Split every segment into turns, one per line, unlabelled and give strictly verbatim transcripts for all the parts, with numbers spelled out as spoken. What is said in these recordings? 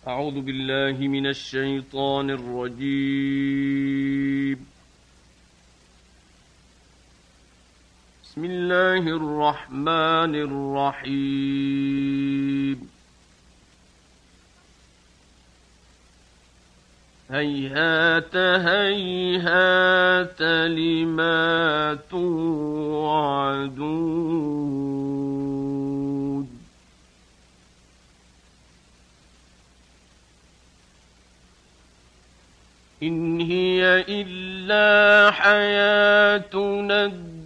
أعوذ بالله من الشيطان الرجيم. بسم الله الرحمن الرحيم. هيهات هيهات لما توعدون. إن هي إلا حياتنا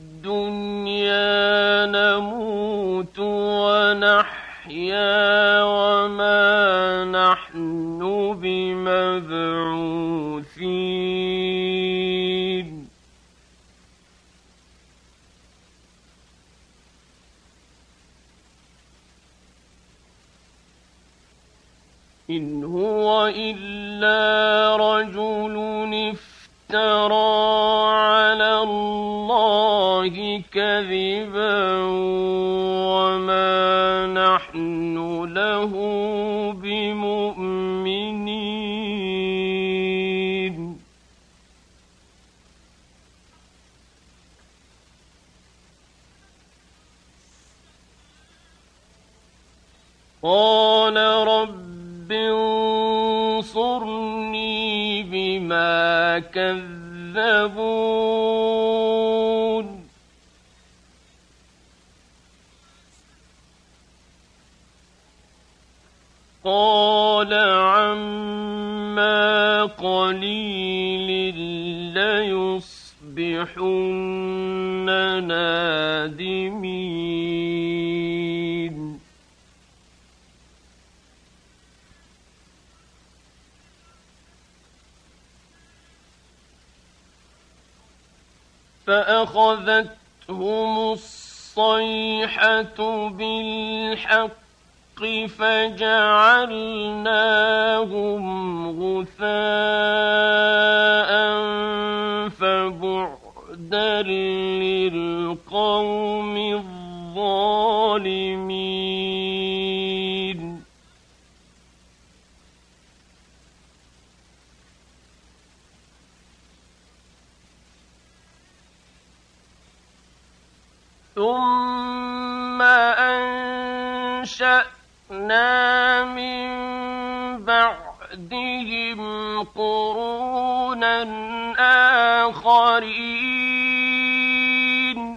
الدنيا نموت ونحيا وما نحن بمبعوثين. إن هو إلا رجل افترى على الله كذبا وما نحن له بمؤمنين. قال رب انصرني بما كذبون. قال عما قليل ليصبحن نادمين. فأخذتهم الصيحة بالحق فجعلناهم غثاء فبعدا للقوم الظالمين. ثم أنشأنا من بعدهم قرونا آخرين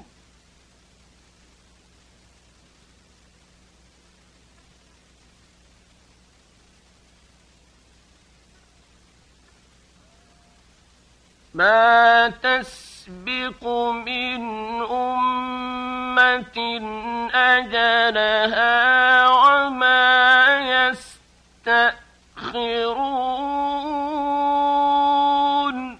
ما تسبق من أمة أجلها وما يستأخرون.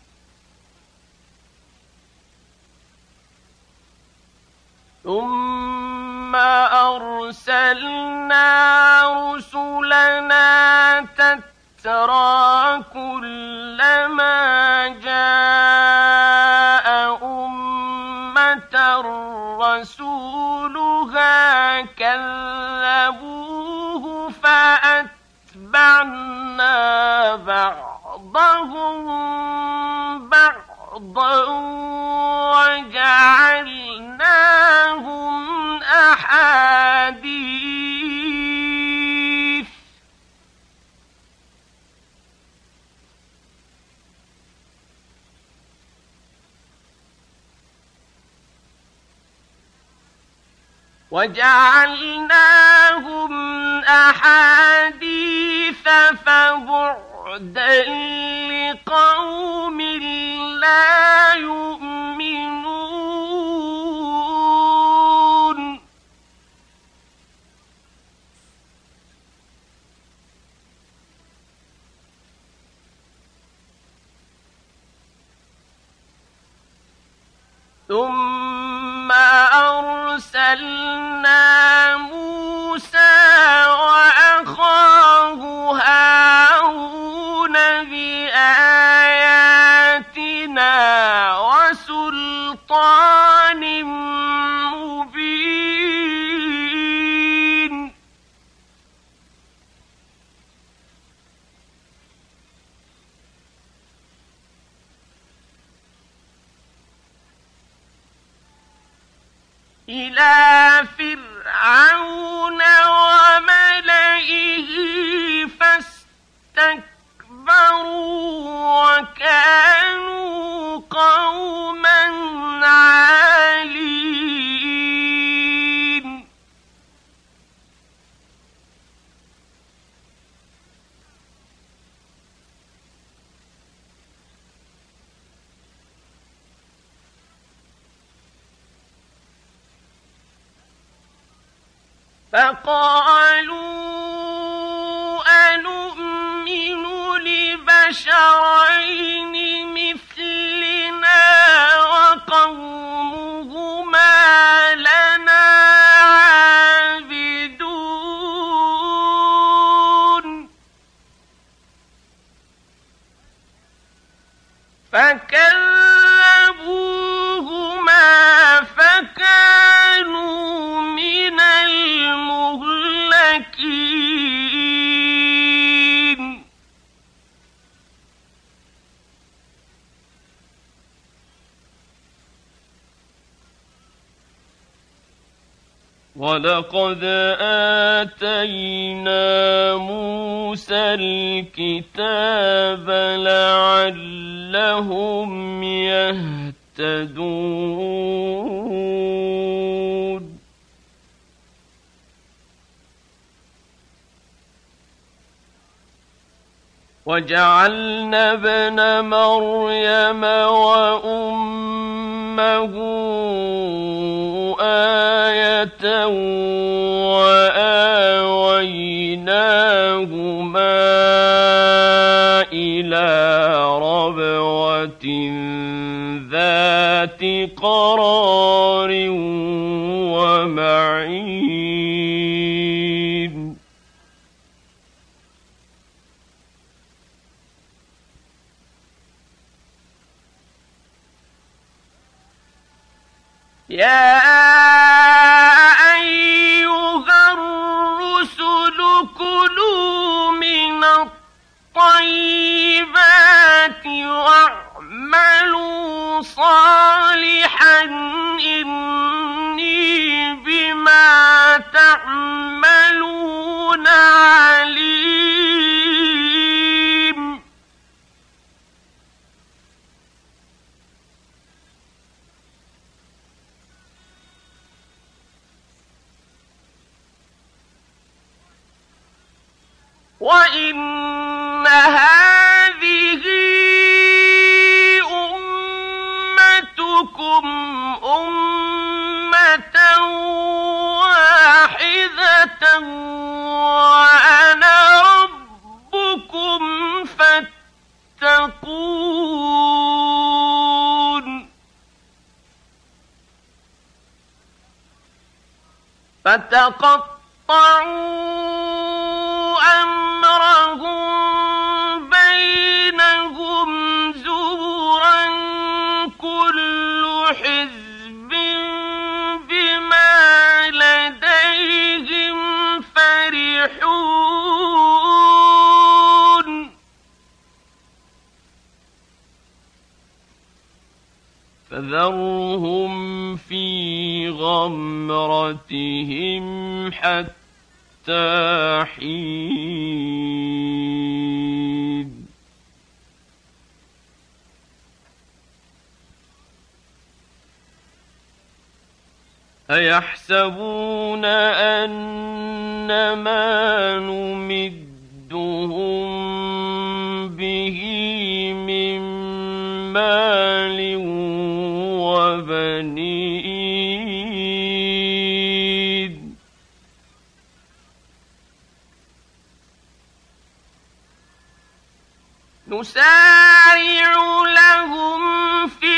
ثم أرسلنا رسلنا تترى كلما جاء أمة رسولها كذبوه فأتبعنا بعضهم بعضا وجعلناهم أحاديث وجعلناهم أحاديث فبعدا لقوم لا يؤمنون. ثم أرسلنا موسى وأخاه هارون بآياتنا وسلطان مبين إلى فرعون وملئه فاستكبروا وكانوا قوما عالين فقالوا أنؤمن لبشرين مثلنا وقومهما لنا عابدون فكذبوهما فكانوا من المهلكين ولقد آتينا موسى الكتاب لعلهم يهتدون وجعلنا ابن مريم وأمه آية وآويناهما إلى ربوة ذات قرار ومعين يا أيها الرسل كلوا من الطيبات واعملوا صالحا إني بما تعملون عليم وإن هذه أمتكم أمة واحدة وأنا ربكم فاتقون فتقطعوا أمرهم بينهم زبرا كل حزب بما لديهم فرحون فذرهم في غمرتهم حتى حين أيحسبون أن ما نمدهم به من مال وبنين نسارع لهم في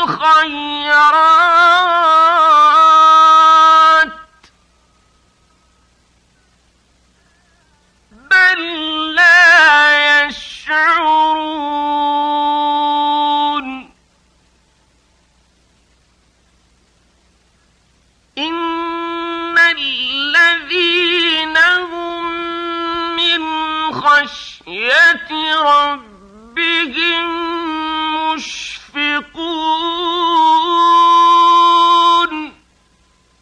الخيرات بل لا يشعرون إن الذين هم من خشية ربهم مشفقون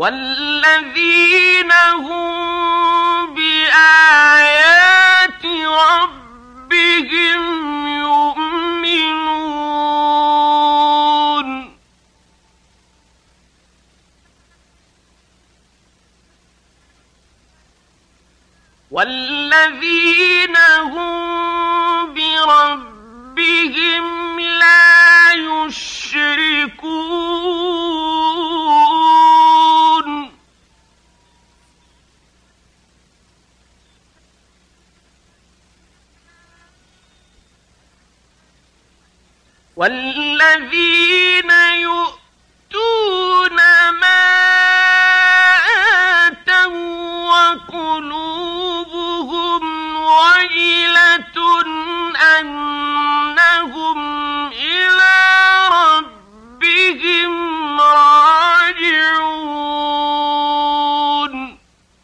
والذين هم بآيات ربهم يؤمنون والذين هم بربهم لا يشركون والذين يؤتون ما آتوا وقلوبهم وجلة أنهم إلى ربهم راجعون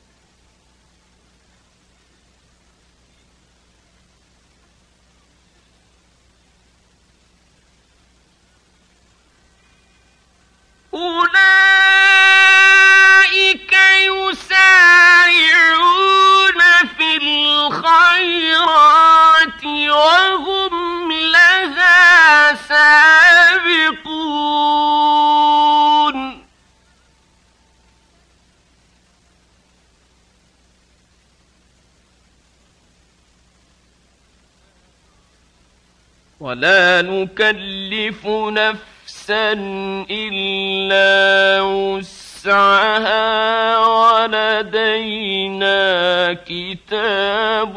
أولئك يسارعون في الخيرات وهم لها سابقون ولا نكلف نفسا إلا وسعها ولدينا كتاب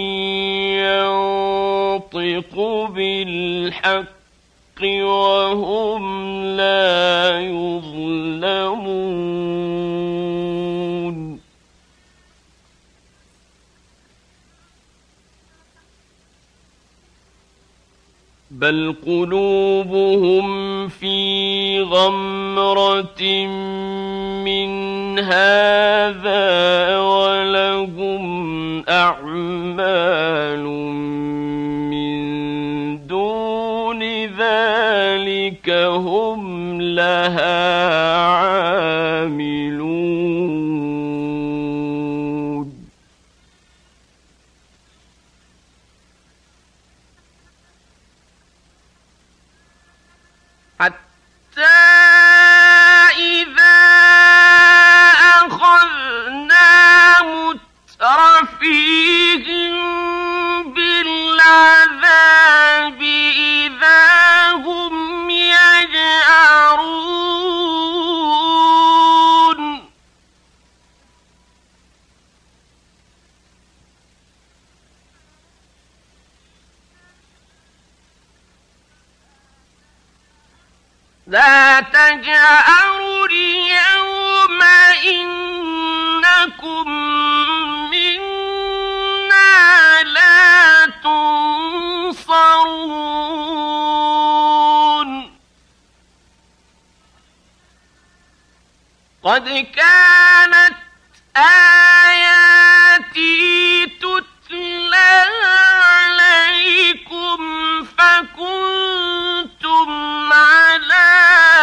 ينطق بالحق وهم لا يظلمون بل قلوبهم في غمرة من هذا ولهم أعمال من دون ذلك هم لها عاملون حتى إذا أخذنا مترفيهم بالعذاب إذا هم يجأرون لا تجأروا اليوم إنكم منا لا تنصرون قد كانت آياتي تتلى عليكم فكنتم على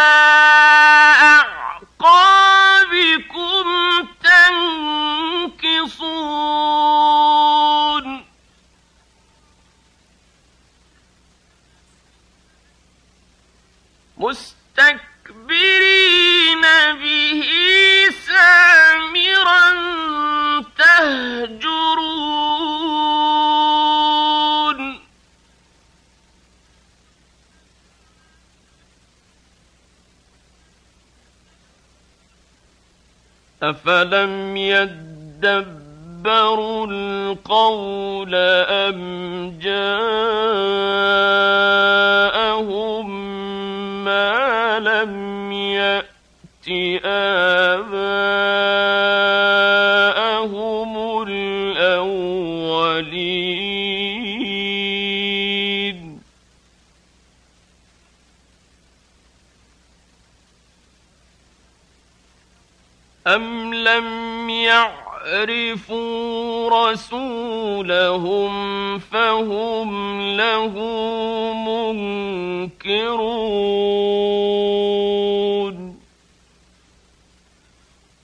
أعقابكم تنكصون مستكبرين به سامرا تهجرون أفلم يدبروا القول أم جاءهم ما لم يأت آباءهم الأولين أم لم يعرفوا رسولهم فهم له منكرون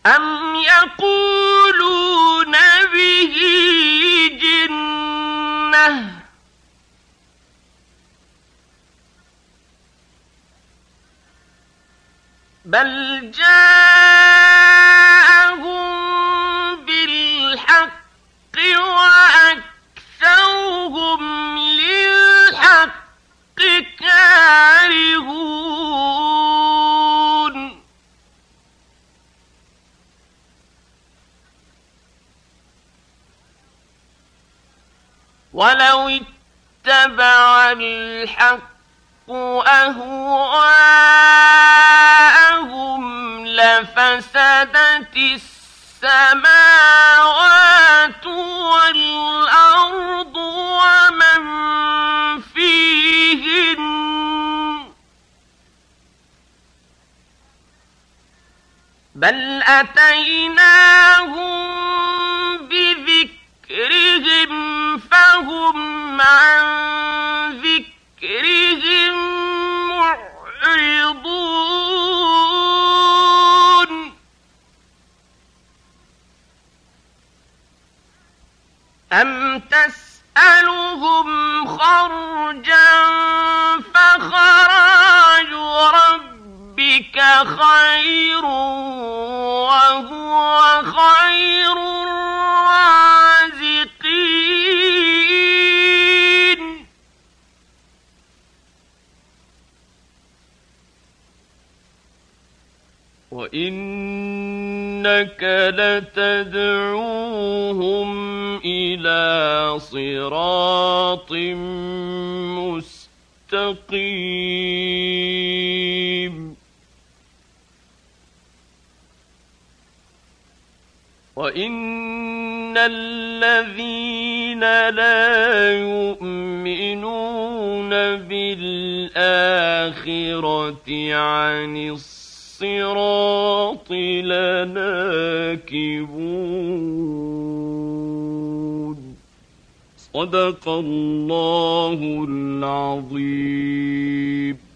أم يقولون به جنة بل جاءهم بالحق وأكثرهم للحق كارهون ولو اتبع الحق أهواءهم لفسدت السماوات والأرض ومن فيهن بل أتيناهم بذكرهم فهم عن ذكرهم معرضون أم تسألهم خرجا فخراج ربك خير وهو خير الرازقين وإنك لتدعوهم إلى صراط مستقيم وإن الذين لا يؤمنون بالآخرة عن الصراط لناكبون صدق الله العظيم.